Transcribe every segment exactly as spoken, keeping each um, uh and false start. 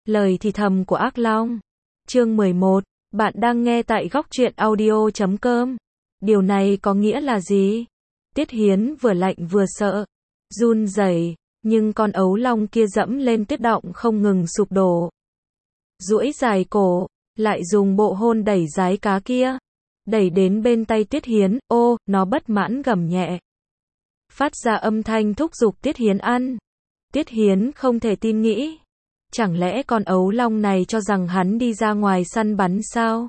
Lời thì thầm của ác long. Chương mười một, bạn đang nghe tại góc truyện audio chấm com. Điều này có nghĩa là gì? Tiết Hiến vừa lạnh vừa sợ, run rẩy, nhưng con ấu long kia dẫm lên tuyết động không ngừng sụp đổ. Duỗi dài cổ, lại dùng bộ hôn đẩy dái cá kia, đẩy đến bên tay Tiết Hiến, ô, nó bất mãn gầm nhẹ. Phát ra âm thanh thúc giục Tiết Hiến ăn. Tiết Hiến không thể tin nghĩ. Chẳng lẽ con ấu long này cho rằng hắn đi ra ngoài săn bắn sao?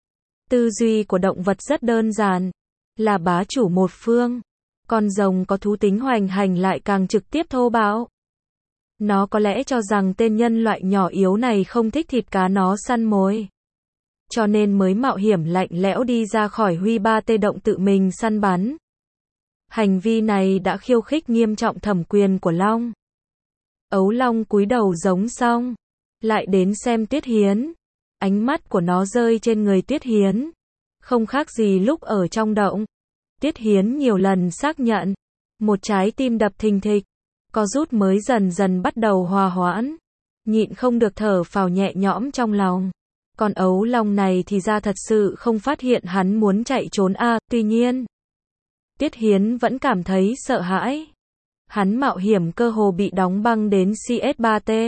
Tư duy của động vật rất đơn giản, là bá chủ một phương. Con rồng có thú tính hoành hành lại càng trực tiếp thô bạo. Nó có lẽ cho rằng tên nhân loại nhỏ yếu này không thích thịt cá nó săn mồi. Cho nên mới mạo hiểm lạnh lẽo đi ra khỏi Huy Ba Tê động tự mình săn bắn. Hành vi này đã khiêu khích nghiêm trọng thẩm quyền của long. Ấu long cúi đầu giống xong, lại đến xem Tiết Hiến. Ánh mắt của nó rơi trên người Tiết Hiến, không khác gì lúc ở trong động. Tiết Hiến nhiều lần xác nhận, một trái tim đập thình thịch, co rút mới dần dần bắt đầu hòa hoãn, nhịn không được thở phào nhẹ nhõm trong lòng. Con ấu long này thì ra thật sự không phát hiện hắn muốn chạy trốn a, à, tuy nhiên, Tiết Hiến vẫn cảm thấy sợ hãi. Hắn mạo hiểm cơ hồ bị đóng băng đến C S ba T.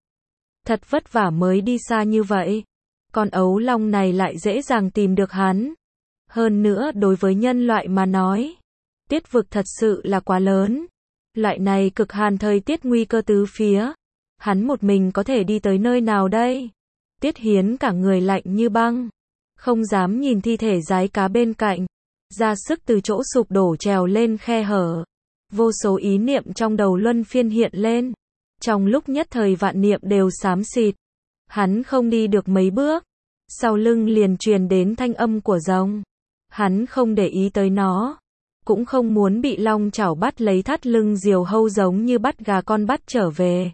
Thật vất vả mới đi xa như vậy. Con ấu long này lại dễ dàng tìm được hắn. Hơn nữa đối với nhân loại mà nói, tiết vực thật sự là quá lớn. Loại này cực hàn thời tiết nguy cơ tứ phía. Hắn một mình có thể đi tới nơi nào đây? Tiết Hiến cả người lạnh như băng. Không dám nhìn thi thể dái cá bên cạnh. Ra sức từ chỗ sụp đổ trèo lên khe hở. Vô số ý niệm trong đầu luân phiên hiện lên. Trong lúc nhất thời vạn niệm đều xám xịt. Hắn không đi được mấy bước. Sau lưng liền truyền đến thanh âm của rồng. Hắn không để ý tới nó. Cũng không muốn bị long chảo bắt lấy thắt lưng diều hâu giống như bắt gà con bắt trở về.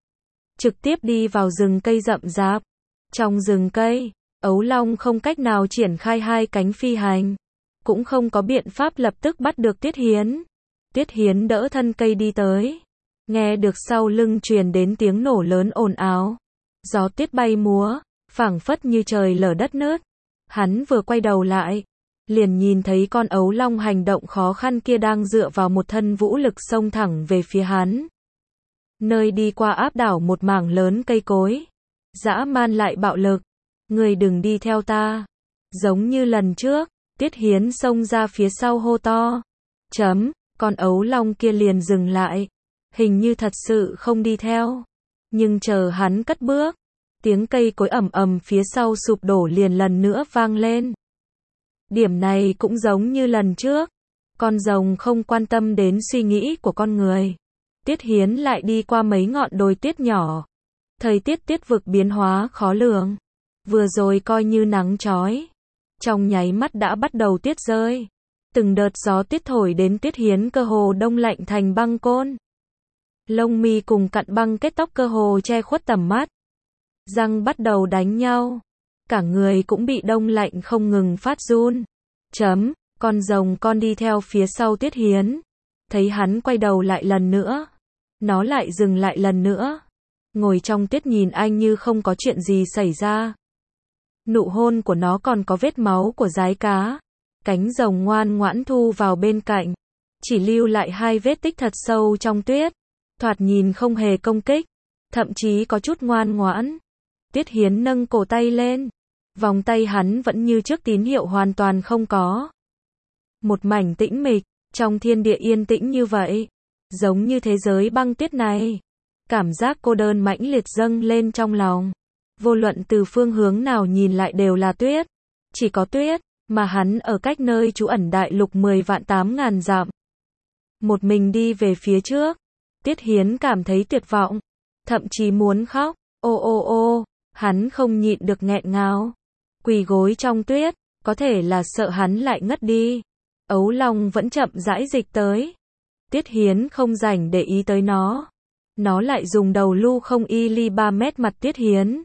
Trực tiếp đi vào rừng cây rậm rạp. Trong rừng cây, ấu long không cách nào triển khai hai cánh phi hành. Cũng không có biện pháp lập tức bắt được Tiết Hiến. Tiết Hiến đỡ thân cây đi tới. Nghe được sau lưng truyền đến tiếng nổ lớn ồn ào. Gió tuyết bay múa, phảng phất như trời lở đất nứt. Hắn vừa quay đầu lại, liền nhìn thấy con ấu long hành động khó khăn kia đang dựa vào một thân vũ lực xông thẳng về phía hắn. Nơi đi qua áp đảo một mảng lớn cây cối. Dã man lại bạo lực. Người đừng đi theo ta. Giống như lần trước, Tiết Hiến xông ra phía sau hô to. Chấm, con ấu long kia liền dừng lại. Hình như thật sự không đi theo. Nhưng chờ hắn cất bước, tiếng cây cối ầm ầm phía sau sụp đổ liền lần nữa vang lên. Điểm này cũng giống như lần trước. Con rồng không quan tâm đến suy nghĩ của con người. Tiết Hiến lại đi qua mấy ngọn đồi tuyết nhỏ. Thời tiết tiết vực biến hóa khó lường. Vừa rồi coi như nắng chói. Trong nháy mắt đã bắt đầu tuyết rơi. Từng đợt gió tuyết thổi đến Tiết Hiến cơ hồ đông lạnh thành băng côn. Lông mi cùng cặn băng kết tóc cơ hồ che khuất tầm mắt. Răng bắt đầu đánh nhau. Cả người cũng bị đông lạnh không ngừng phát run. Chấm, con rồng con đi theo phía sau Tiết Hiến. Thấy hắn quay đầu lại lần nữa. Nó lại dừng lại lần nữa. Ngồi trong tuyết nhìn anh như không có chuyện gì xảy ra. Nụ hôn của nó còn có vết máu của dái cá. Cánh rồng ngoan ngoãn thu vào bên cạnh. Chỉ lưu lại hai vết tích thật sâu trong tuyết. Thoạt nhìn không hề công kích. Thậm chí có chút ngoan ngoãn. Tiết Hiến nâng cổ tay lên. Vòng tay hắn vẫn như trước, tín hiệu hoàn toàn không có. Một mảnh tĩnh mịch. Trong thiên địa yên tĩnh như vậy. Giống như thế giới băng tuyết này. Cảm giác cô đơn mãnh liệt dâng lên trong lòng. Vô luận từ phương hướng nào nhìn lại đều là tuyết. Chỉ có tuyết. Mà hắn ở cách nơi trú ẩn đại lục mười vạn tám ngàn dặm. Một mình đi về phía trước. Tiết Hiến cảm thấy tuyệt vọng. Thậm chí muốn khóc. Ô ô ô. Hắn không nhịn được nghẹn ngào. Quỳ gối trong tuyết. Có thể là sợ hắn lại ngất đi. Ấu long vẫn chậm rãi dịch tới. Tiết Hiến không rảnh để ý tới nó. Nó lại dùng đầu lu không y ly ba mét mặt Tiết Hiến.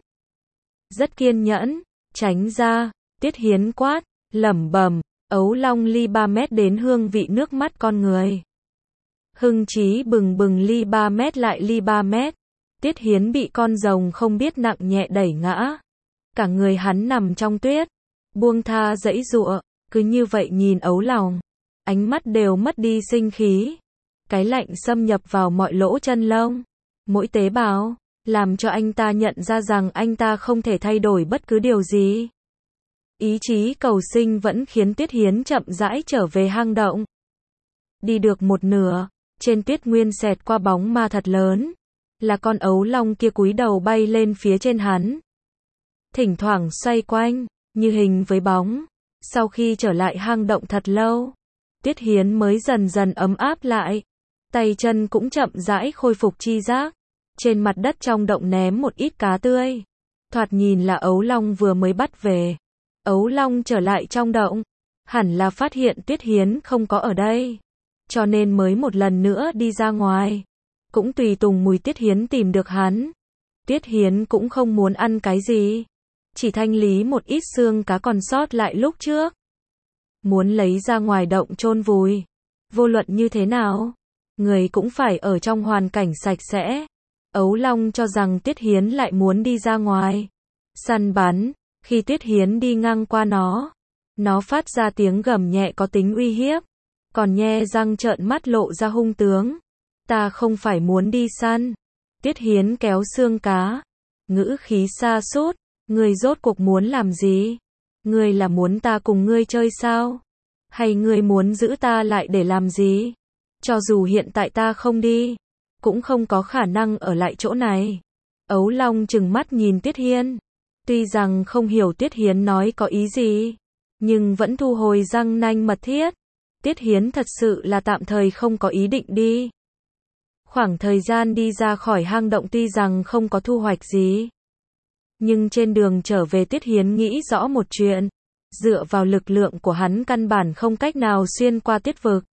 Rất kiên nhẫn. Tránh ra. Tiết Hiến quát. Lẩm bẩm. Ấu long ly ba mét đến hương vị nước mắt con người. Hưng trí bừng bừng ly ba mét lại ly ba mét. Tiết Hiến bị con rồng không biết nặng nhẹ đẩy ngã. Cả người hắn nằm trong tuyết, buông tha giãy giụa, cứ như vậy nhìn Ấu Long. Ánh mắt đều mất đi sinh khí. Cái lạnh xâm nhập vào mọi lỗ chân lông, mỗi tế bào, làm cho anh ta nhận ra rằng anh ta không thể thay đổi bất cứ điều gì. Ý chí cầu sinh vẫn khiến Tiết Hiến chậm rãi trở về hang động. Đi được một nửa, trên tuyết nguyên xẹt qua bóng ma thật lớn. Là con ấu long kia cúi đầu bay lên phía trên hắn. Thỉnh thoảng xoay quanh, như hình với bóng. Sau khi trở lại hang động thật lâu, Tiết Hiến mới dần dần ấm áp lại. Tay chân cũng chậm rãi khôi phục chi giác. Trên mặt đất trong động ném một ít cá tươi. Thoạt nhìn là ấu long vừa mới bắt về. Ấu long trở lại trong động. Hẳn là phát hiện Tiết Hiến không có ở đây. Cho nên mới một lần nữa đi ra ngoài. Cũng tùy tùng mùi Tiết Hiến tìm được hắn. Tiết Hiến cũng không muốn ăn cái gì. Chỉ thanh lý một ít xương cá còn sót lại lúc trước. Muốn lấy ra ngoài động chôn vùi. Vô luận như thế nào, người cũng phải ở trong hoàn cảnh sạch sẽ. Ấu long cho rằng Tiết Hiến lại muốn đi ra ngoài săn bắn. Khi Tiết Hiến đi ngang qua nó, nó phát ra tiếng gầm nhẹ có tính uy hiếp. Còn nhe răng trợn mắt lộ ra hung tướng. Ta không phải muốn đi săn. Tiết Hiến kéo xương cá. Ngữ khí xa sút. Ngươi rốt cuộc muốn làm gì? Ngươi là muốn ta cùng ngươi chơi sao? Hay ngươi muốn giữ ta lại để làm gì? Cho dù hiện tại ta không đi, cũng không có khả năng ở lại chỗ này. Ấu long trừng mắt nhìn Tiết Hiến. Tuy rằng không hiểu Tiết Hiến nói có ý gì, nhưng vẫn thu hồi răng nanh mật thiết. Tiết Hiến thật sự là tạm thời không có ý định đi. Khoảng thời gian đi ra khỏi hang động tuy rằng không có thu hoạch gì, nhưng trên đường trở về Tiết Hiến nghĩ rõ một chuyện. Dựa vào lực lượng của hắn căn bản không cách nào xuyên qua tuyết vực.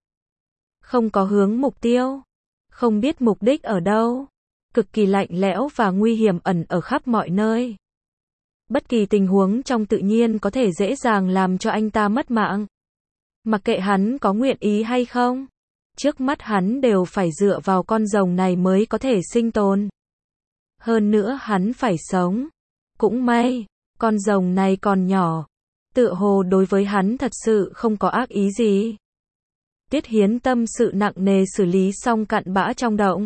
Không có hướng mục tiêu. Không biết mục đích ở đâu. Cực kỳ lạnh lẽo và nguy hiểm ẩn ở khắp mọi nơi. Bất kỳ tình huống trong tự nhiên có thể dễ dàng làm cho anh ta mất mạng. Mặc kệ hắn có nguyện ý hay không, trước mắt hắn đều phải dựa vào con rồng này mới có thể sinh tồn. Hơn nữa hắn phải sống. Cũng may, con rồng này còn nhỏ. Tựa hồ đối với hắn thật sự không có ác ý gì. Tiết Hiến tâm sự nặng nề xử lý xong cặn bã trong động.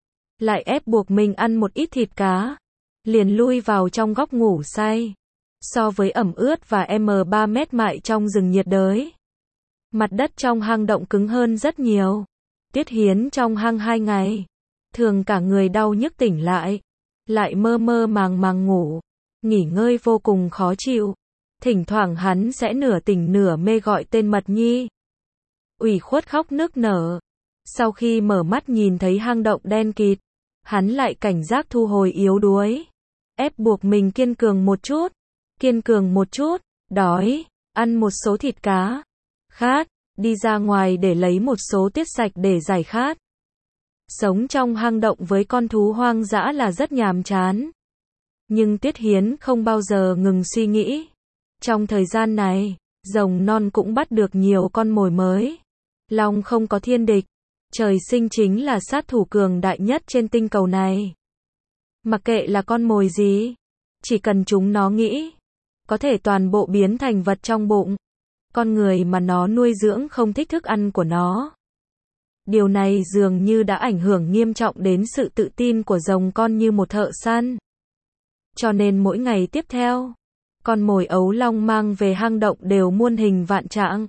Lại ép buộc mình ăn một ít thịt cá. Liền lui vào trong góc ngủ say. So với ẩm ướt và em ba mét mại trong rừng nhiệt đới, mặt đất trong hang động cứng hơn rất nhiều. Tiết Hiến trong hang hai ngày, thường cả người đau nhức tỉnh lại, lại mơ mơ màng màng ngủ, nghỉ ngơi vô cùng khó chịu. Thỉnh thoảng hắn sẽ nửa tỉnh nửa mê gọi tên Mật Nhi. Ủy khuất khóc nức nở. Sau khi mở mắt nhìn thấy hang động đen kịt, hắn lại cảnh giác thu hồi yếu đuối. Ép buộc mình kiên cường một chút, kiên cường một chút, đói, ăn một số thịt cá, khát, đi ra ngoài để lấy một số tiết sạch để giải khát. Sống trong hang động với con thú hoang dã là rất nhàm chán. Nhưng Tiết Hiến không bao giờ ngừng suy nghĩ. Trong thời gian này, rồng non cũng bắt được nhiều con mồi mới. Long không có thiên địch. Trời sinh chính là sát thủ cường đại nhất trên tinh cầu này. Mặc kệ là con mồi gì, chỉ cần chúng nó nghĩ, có thể toàn bộ biến thành vật trong bụng. Con người mà nó nuôi dưỡng không thích thức ăn của nó. Điều này dường như đã ảnh hưởng nghiêm trọng đến sự tự tin của rồng con như một thợ săn. Cho nên mỗi ngày tiếp theo, con mồi ấu long mang về hang động đều muôn hình vạn trạng.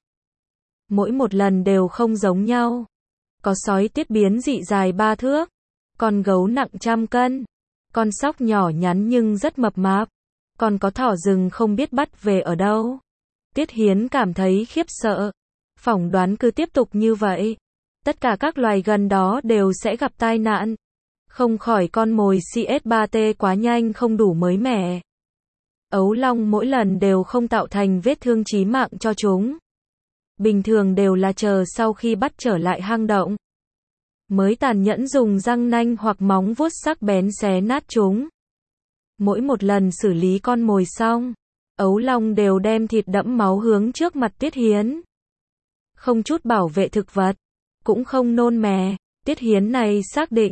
Mỗi một lần đều không giống nhau. Có sói tiết biến dị dài ba thước, con gấu nặng trăm cân, con sóc nhỏ nhắn nhưng rất mập mạp, còn có thỏ rừng không biết bắt về ở đâu. Tiết Hiến cảm thấy khiếp sợ. Phỏng đoán cứ tiếp tục như vậy, tất cả các loài gần đó đều sẽ gặp tai nạn. Không khỏi con mồi C S ba T quá nhanh không đủ mới mẻ. Ấu long mỗi lần đều không tạo thành vết thương chí mạng cho chúng. Bình thường đều là chờ sau khi bắt trở lại hang động, mới tàn nhẫn dùng răng nanh hoặc móng vuốt sắc bén xé nát chúng. Mỗi một lần xử lý con mồi xong, ấu long đều đem thịt đẫm máu hướng trước mặt Tiết Hiến. Không chút bảo vệ thực vật, cũng không nôn mè. Tiết Hiến này xác định,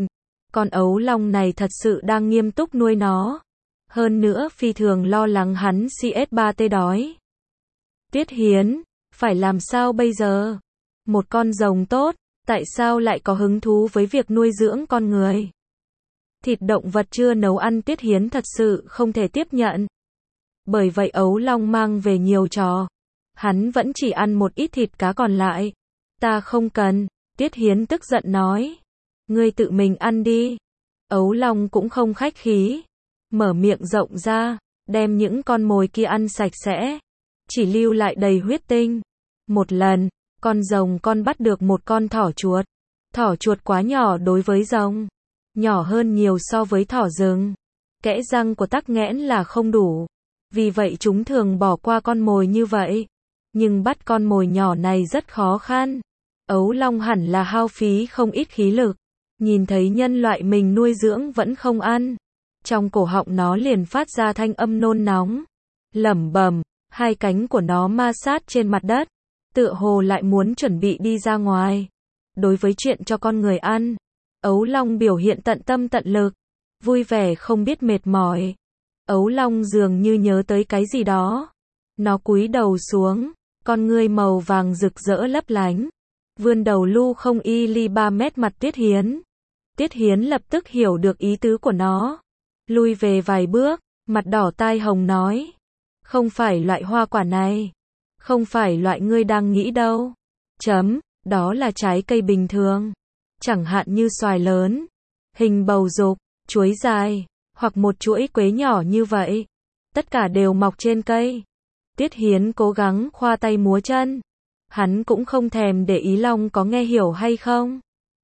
Con ấu long này thật sự đang nghiêm túc nuôi nó. Hơn nữa phi thường lo lắng hắn C S ba T đói. Tiết Hiến, phải làm sao bây giờ? Một con rồng tốt, tại sao lại có hứng thú với việc nuôi dưỡng con người? Thịt động vật chưa nấu ăn Tiết Hiến thật sự không thể tiếp nhận. Bởi vậy ấu long mang về nhiều trò. Hắn vẫn chỉ ăn một ít thịt cá còn lại. Ta không cần, Tiết Hiến tức giận nói. Ngươi tự mình ăn đi. Ấu long cũng không khách khí. Mở miệng rộng ra, đem những con mồi kia ăn sạch sẽ. Chỉ lưu lại đầy huyết tinh. Một lần, con rồng con bắt được một con thỏ chuột. Thỏ chuột quá nhỏ đối với rồng. Nhỏ hơn nhiều so với thỏ rừng. Kẽ răng của tắc nghẽn là không đủ. Vì vậy chúng thường bỏ qua con mồi như vậy. Nhưng bắt con mồi nhỏ này rất khó khăn. Ấu long hẳn là hao phí không ít khí lực. Nhìn thấy nhân loại mình nuôi dưỡng vẫn không ăn. Trong cổ họng nó liền phát ra thanh âm nôn nóng. Lẩm bẩm, hai cánh của nó ma sát trên mặt đất. Tựa hồ lại muốn chuẩn bị đi ra ngoài. Đối với chuyện cho con người ăn, ấu long biểu hiện tận tâm tận lực. Vui vẻ không biết mệt mỏi. Ấu long dường như nhớ tới cái gì đó. Nó cúi đầu xuống, con ngươi màu vàng rực rỡ lấp lánh. Vươn đầu lu không y ly ba mét mặt Tiết Hiến. Tiết Hiến lập tức hiểu được ý tứ của nó. Lui về vài bước, mặt đỏ tai hồng nói. Không phải loại hoa quả này. Không phải loại ngươi đang nghĩ đâu. Chấm, đó là trái cây bình thường. Chẳng hạn như xoài lớn, hình bầu dục, chuối dài, hoặc một chuỗi quế nhỏ như vậy. Tất cả đều mọc trên cây. Tiết Hiến cố gắng khoa tay múa chân. Hắn cũng không thèm để ý long có nghe hiểu hay không.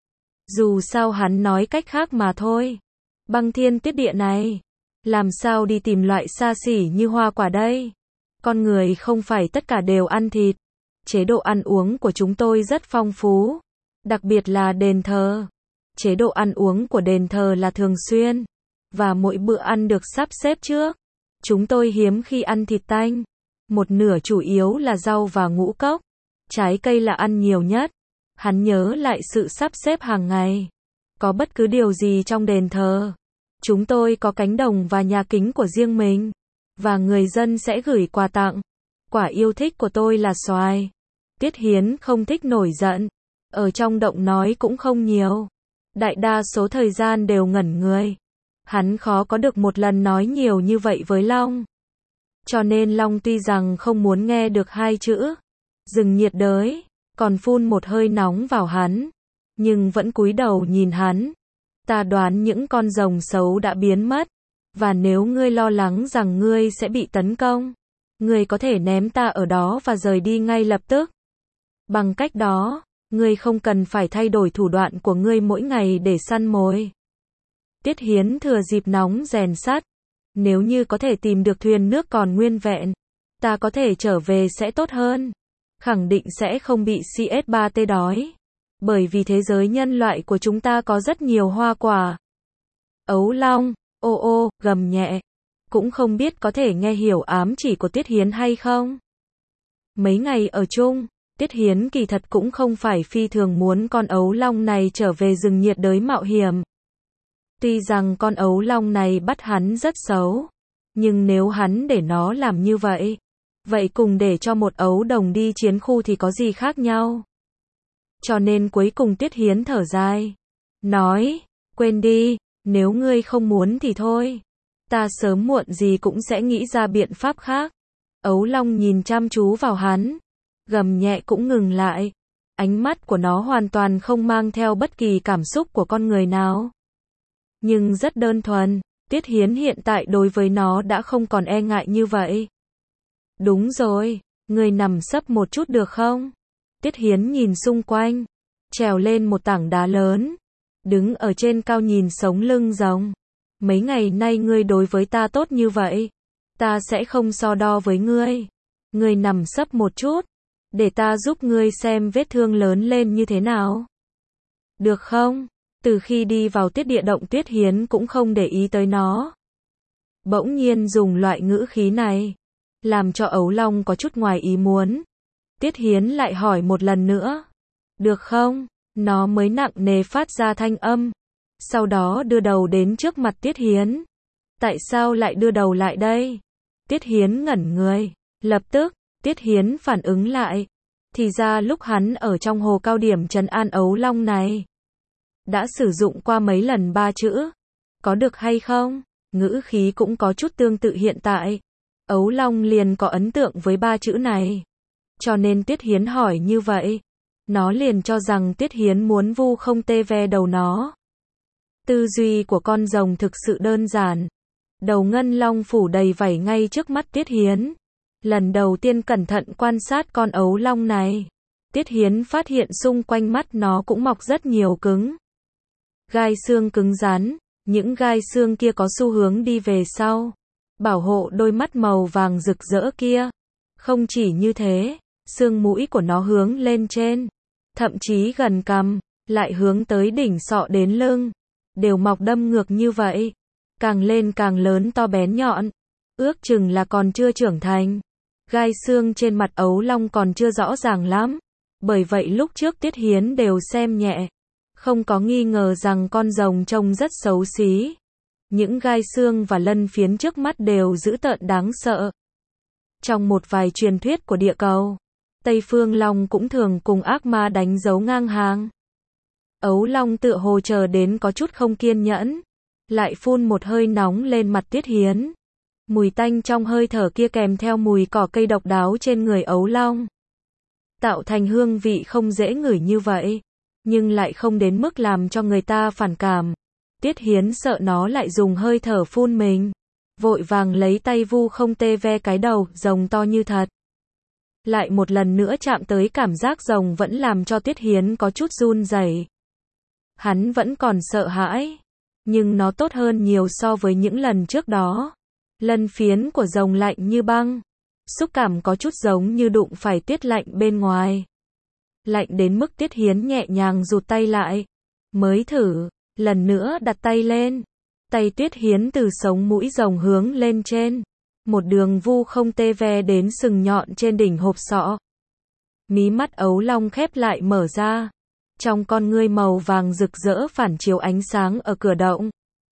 Dù sao hắn nói cách khác mà thôi. Băng thiên tuyết địa này, làm sao đi tìm loại xa xỉ như hoa quả đây? Con người không phải tất cả đều ăn thịt. Chế độ ăn uống của chúng tôi rất phong phú. Đặc biệt là đền thờ. Chế độ ăn uống của đền thờ là thường xuyên. Và mỗi bữa ăn được sắp xếp trước. Chúng tôi hiếm khi ăn thịt tanh. Một nửa chủ yếu là rau và ngũ cốc. Trái cây là ăn nhiều nhất. Hắn nhớ lại sự sắp xếp hàng ngày. Có bất cứ điều gì trong đền thờ. Chúng tôi có cánh đồng và nhà kính của riêng mình. Và người dân sẽ gửi quà tặng. Quả yêu thích của tôi là xoài. Tiết Hiến không thích nổi giận. Ở trong động nói cũng không nhiều. Đại đa số thời gian đều ngẩn người. Hắn khó có được một lần nói nhiều như vậy với Long. Cho nên Long tuy rằng không muốn nghe được hai chữ rừng nhiệt đới, còn phun một hơi nóng vào hắn, nhưng vẫn cúi đầu nhìn hắn. Ta đoán những con rồng xấu đã biến mất, và nếu ngươi lo lắng rằng ngươi sẽ bị tấn công, ngươi có thể ném ta ở đó và rời đi ngay lập tức. Bằng cách đó, ngươi không cần phải thay đổi thủ đoạn của ngươi mỗi ngày để săn mồi. Tiết Hiến thừa dịp nóng rèn sắt. Nếu như có thể tìm được thuyền nước còn nguyên vẹn, ta có thể trở về sẽ tốt hơn. Khẳng định sẽ không bị C S ba T đói. Bởi vì thế giới nhân loại của chúng ta có rất nhiều hoa quả. Ấu long, ô ô, gầm nhẹ. Cũng không biết có thể nghe hiểu ám chỉ của Tiết Hiến hay không. Mấy ngày ở chung, Tiết Hiến kỳ thật cũng không phải phi thường muốn con ấu long này trở về rừng nhiệt đới mạo hiểm. Tuy rằng con ấu long này bắt hắn rất xấu, nhưng nếu hắn để nó làm như vậy, vậy cùng để cho một ấu đồng đi chiến khu thì có gì khác nhau. Cho nên cuối cùng Tiết Hiến thở dài, nói, quên đi, nếu ngươi không muốn thì thôi. Ta sớm muộn gì cũng sẽ nghĩ ra biện pháp khác. Ấu long nhìn chăm chú vào hắn, gầm nhẹ cũng ngừng lại. Ánh mắt của nó hoàn toàn không mang theo bất kỳ cảm xúc của con người nào. Nhưng rất đơn thuần, Tiết Hiến hiện tại đối với nó đã không còn e ngại như vậy. Đúng rồi, ngươi nằm sấp một chút được không? Tiết Hiến nhìn xung quanh, trèo lên một tảng đá lớn, đứng ở trên cao nhìn sống lưng rồng. Mấy ngày nay ngươi đối với ta tốt như vậy, ta sẽ không so đo với ngươi. Ngươi nằm sấp một chút, để ta giúp ngươi xem vết thương lớn lên như thế nào. Được không? Từ khi đi vào tiết địa động Tiết Hiến cũng không để ý tới nó. Bỗng nhiên dùng loại ngữ khí này, làm cho ấu long có chút ngoài ý muốn. Tiết Hiến lại hỏi một lần nữa. Được không? Nó mới nặng nề phát ra thanh âm. sau đó đưa đầu đến trước mặt Tiết Hiến. Tại sao lại đưa đầu lại đây? Tiết Hiến ngẩn người. Lập tức, Tiết Hiến phản ứng lại. Thì ra lúc hắn ở trong hồ cao điểm trấn an ấu long này, đã sử dụng qua mấy lần ba chữ. Có được hay không? Ngữ khí cũng có chút tương tự hiện tại. Ấu long liền có ấn tượng với ba chữ này. Cho nên Tiết Hiến hỏi như vậy. Nó liền cho rằng Tiết Hiến muốn vu không tê ve đầu nó. Tư duy của con rồng thực sự đơn giản. Đầu ngân long phủ đầy vảy ngay trước mắt Tiết Hiến. Lần đầu tiên cẩn thận quan sát con ấu long này, Tiết Hiến phát hiện xung quanh mắt nó cũng mọc rất nhiều cứng. Gai xương cứng rắn, những gai xương kia có xu hướng đi về sau, bảo hộ đôi mắt màu vàng rực rỡ kia. Không chỉ như thế, xương mũi của nó hướng lên trên, thậm chí gần cằm, lại hướng tới đỉnh sọ đến lưng, đều mọc đâm ngược như vậy, càng lên càng lớn to bén nhọn, ước chừng là còn chưa trưởng thành. Gai xương trên mặt ấu long còn chưa rõ ràng lắm, bởi vậy lúc trước Tiết Hiến đều xem nhẹ, không có nghi ngờ rằng con rồng trông rất xấu xí. Những gai xương và lân phiến trước mắt đều dữ tợn đáng sợ. Trong một vài truyền thuyết của địa cầu, Tây Phương Long cũng thường cùng ác ma đánh dấu ngang hàng. Ấu long tựa hồ chờ đến có chút không kiên nhẫn, lại phun một hơi nóng lên mặt Tiết Hiến. Mùi tanh trong hơi thở kia kèm theo mùi cỏ cây độc đáo trên người ấu long, tạo thành hương vị không dễ ngửi như vậy, nhưng lại không đến mức làm cho người ta phản cảm. Tiết Hiến sợ nó lại dùng hơi thở phun mình, vội vàng lấy tay vu không tê ve cái đầu rồng to như thật. Lại một lần nữa chạm tới, cảm giác rồng vẫn làm cho Tiết Hiến có chút run rẩy. Hắn vẫn còn sợ hãi, nhưng nó tốt hơn nhiều so với những lần trước đó. Lân phiến của rồng lạnh như băng, xúc cảm có chút giống như đụng phải tiết lạnh bên ngoài. Lạnh đến mức Tiết Hiến nhẹ nhàng rụt tay lại, mới thử, lần nữa đặt tay lên. Tay Tiết Hiến từ sống mũi rồng hướng lên trên, một đường vu không tê ve đến sừng nhọn trên đỉnh hộp sọ. Mí mắt ấu long khép lại mở ra, trong con ngươi màu vàng rực rỡ phản chiếu ánh sáng ở cửa động.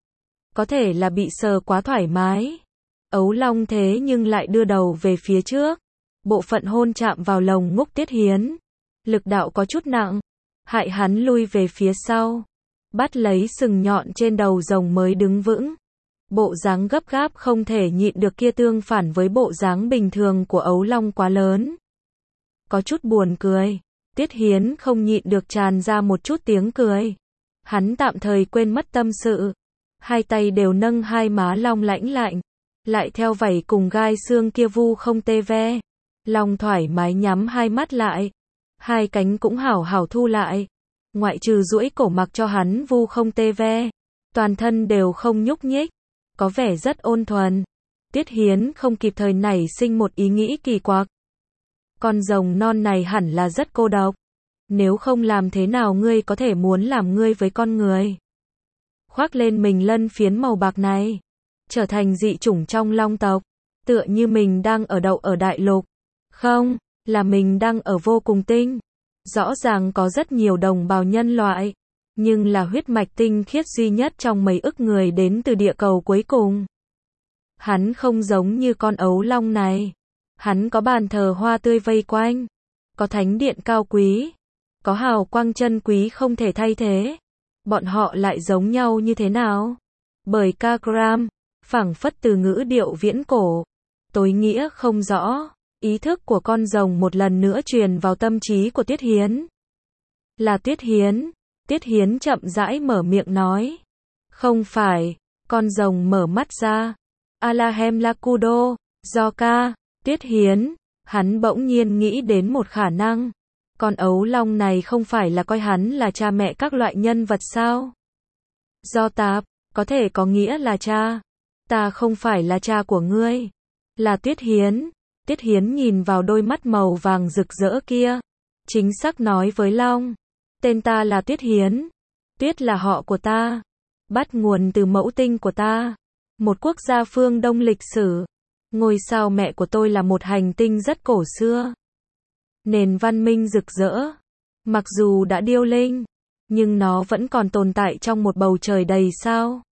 Có thể là bị sờ quá thoải mái, ấu long thế nhưng lại đưa đầu về phía trước, bộ phận hôn chạm vào lồng ngúc Tiết Hiến. Lực đạo có chút nặng, hại hắn lui về phía sau, bắt lấy sừng nhọn trên đầu rồng mới đứng vững. Bộ dáng gấp gáp không thể nhịn được kia tương phản với bộ dáng bình thường của ấu long quá lớn. Có chút buồn cười, Tiết Hiến không nhịn được tràn ra một chút tiếng cười. Hắn tạm thời quên mất tâm sự, hai tay đều nâng hai má long lãnh lạnh, lại theo vảy cùng gai xương kia vu không tê ve. Long thoải mái nhắm hai mắt lại, hai cánh cũng hảo hảo thu lại, ngoại trừ duỗi cổ mặc cho hắn vu không tê ve, toàn thân đều không nhúc nhích, có vẻ rất ôn thuần. Tiết Hiến không kịp thời nảy sinh một ý nghĩ kỳ quặc. Con rồng non này hẳn là rất cô độc, nếu không làm thế nào ngươi có thể muốn làm ngươi với con người. Khoác lên mình lân phiến màu bạc này, trở thành dị chủng trong long tộc, tựa như mình đang ở đậu ở đại lục. Không, là mình đang ở vô cùng tinh. Rõ ràng có rất nhiều đồng bào nhân loại, nhưng là huyết mạch tinh khiết duy nhất trong mấy ức người đến từ địa cầu cuối cùng. Hắn không giống như con ấu long này. Hắn có bàn thờ hoa tươi vây quanh, có thánh điện cao quý, có hào quang chân quý không thể thay thế. Bọn họ lại giống nhau như thế nào? Bởi Kagram, phảng phất từ ngữ điệu viễn cổ, tối nghĩa không rõ. Ý thức của con rồng một lần nữa truyền vào tâm trí của Tiết Hiến. Là Tiết Hiến. Tiết Hiến chậm rãi mở miệng nói. Không phải. Con rồng mở mắt ra. Alahem Lakudo, Zoka. Tiết Hiến. Hắn bỗng nhiên nghĩ đến một khả năng. Con ấu long này không phải là coi hắn là cha mẹ các loại nhân vật sao? Do tạp, có thể có nghĩa là cha. Ta không phải là cha của ngươi. Là Tiết Hiến. Tiết Hiến nhìn vào đôi mắt màu vàng rực rỡ kia. Chính xác nói với Long. Tên ta là Tiết Hiến. Tiết là họ của ta. Bắt nguồn từ mẫu tinh của ta. Một quốc gia phương Đông lịch sử. Ngôi sao mẹ của tôi là một hành tinh rất cổ xưa. Nền văn minh rực rỡ. Mặc dù đã điêu linh, nhưng nó vẫn còn tồn tại trong một bầu trời đầy sao.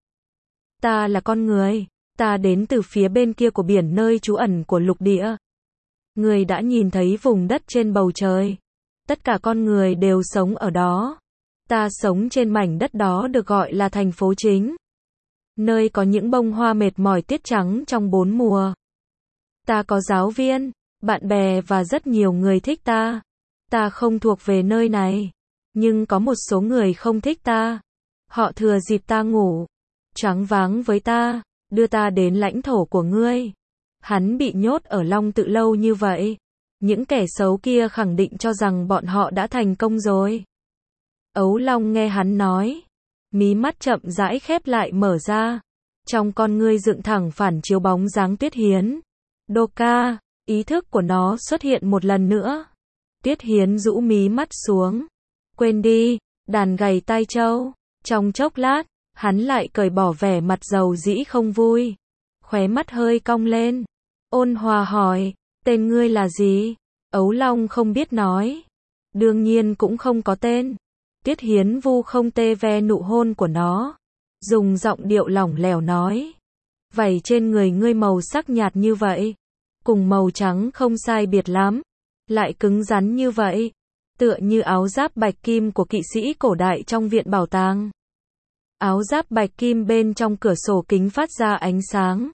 Ta là con người, ta đến từ phía bên kia của biển nơi trú ẩn của lục địa. Người đã nhìn thấy vùng đất trên bầu trời. Tất cả con người đều sống ở đó. Ta sống trên mảnh đất đó được gọi là thành phố chính. Nơi có những bông hoa mệt mỏi tiết trắng trong bốn mùa. Ta có giáo viên, bạn bè và rất nhiều người thích ta. Ta không thuộc về nơi này. Nhưng có một số người không thích ta. Họ thừa dịp ta ngủ, choáng váng với ta, đưa ta đến lãnh thổ của ngươi. Hắn bị nhốt ở Long Tự lâu như vậy. Những kẻ xấu kia khẳng định cho rằng bọn họ đã thành công rồi. Ấu Long nghe hắn nói. Mí mắt chậm rãi khép lại mở ra. Trong con ngươi dựng thẳng phản chiếu bóng dáng Tuyết Hiến. Đô ca, ý thức của nó xuất hiện một lần nữa. Tuyết Hiến rũ mí mắt xuống. Quên đi, đàn gầy tai trâu. Trong chốc lát, hắn lại cởi bỏ vẻ mặt dầu dĩ không vui. Khóe mắt hơi cong lên. Ôn hòa hỏi, tên ngươi là gì? Ấu Long không biết nói. Đương nhiên cũng không có tên. Tuyết Hiến vu không tê ve nụ hôn của nó. Dùng giọng điệu lỏng lẻo nói. Vảy trên người ngươi màu sắc nhạt như vậy. Cùng màu trắng không sai biệt lắm. Lại cứng rắn như vậy. Tựa như áo giáp bạch kim của kỵ sĩ cổ đại trong viện bảo tàng. Áo giáp bạch kim bên trong cửa sổ kính phát ra ánh sáng.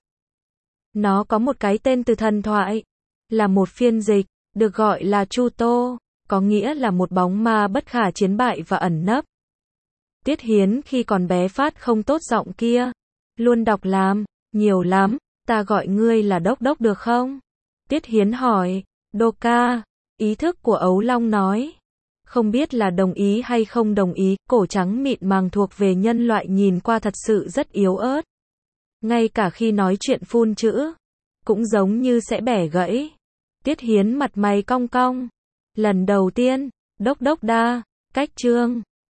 Nó có một cái tên từ thần thoại. Là một phiên dịch, được gọi là Chu Tô. Có nghĩa là một bóng ma bất khả chiến bại và ẩn nấp. Tuyết Hiến khi còn bé phát không tốt giọng kia. Luôn đọc làm, nhiều lắm, ta gọi ngươi là Đốc Đốc được không? Tuyết Hiến hỏi, Đô ca, ý thức của Ấu Long nói. Không biết là đồng ý hay không đồng ý, cổ trắng mịn màng thuộc về nhân loại nhìn qua thật sự rất yếu ớt. Ngay cả khi nói chuyện phun chữ, cũng giống như sẽ bẻ gãy. Tuyết Hiến mặt mày cong cong. Lần đầu tiên, Đốc Đốc đa, cách chương.